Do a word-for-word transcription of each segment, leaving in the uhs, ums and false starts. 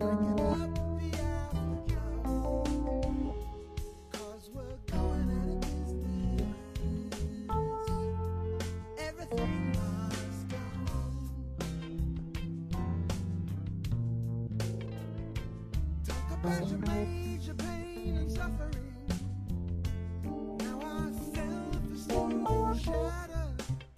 Bringing up the afterglow, 'cause we're going out of business. Everything must go. Talk about your major pain and suffering. Now our self-esteem is shattered.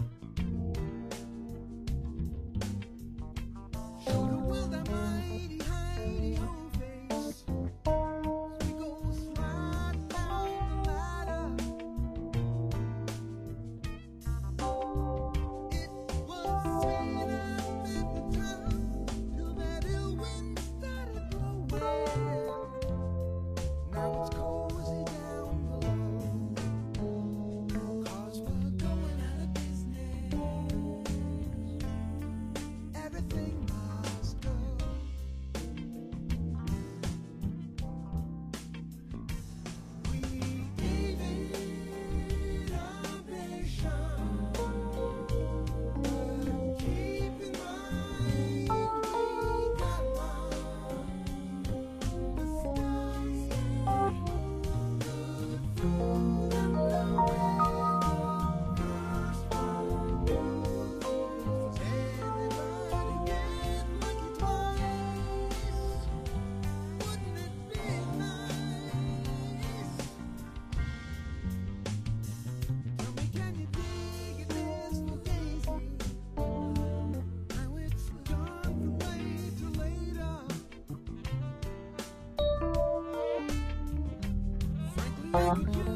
Show the world our mighty, mighty whole face as we go slide down the ladder. It was sweet up at the top till that ill wind started blowing. Now it's cozy down below, 'cause we're going out of business. Everything must go. We gave it our nation, but keep in mind we got one. The stars good food and the rain. First everybody get lucky twice. Wouldn't it be nice? Tell me, can you dig it, Mister Daisy? Now it's gone from late to later. Frankly, I could use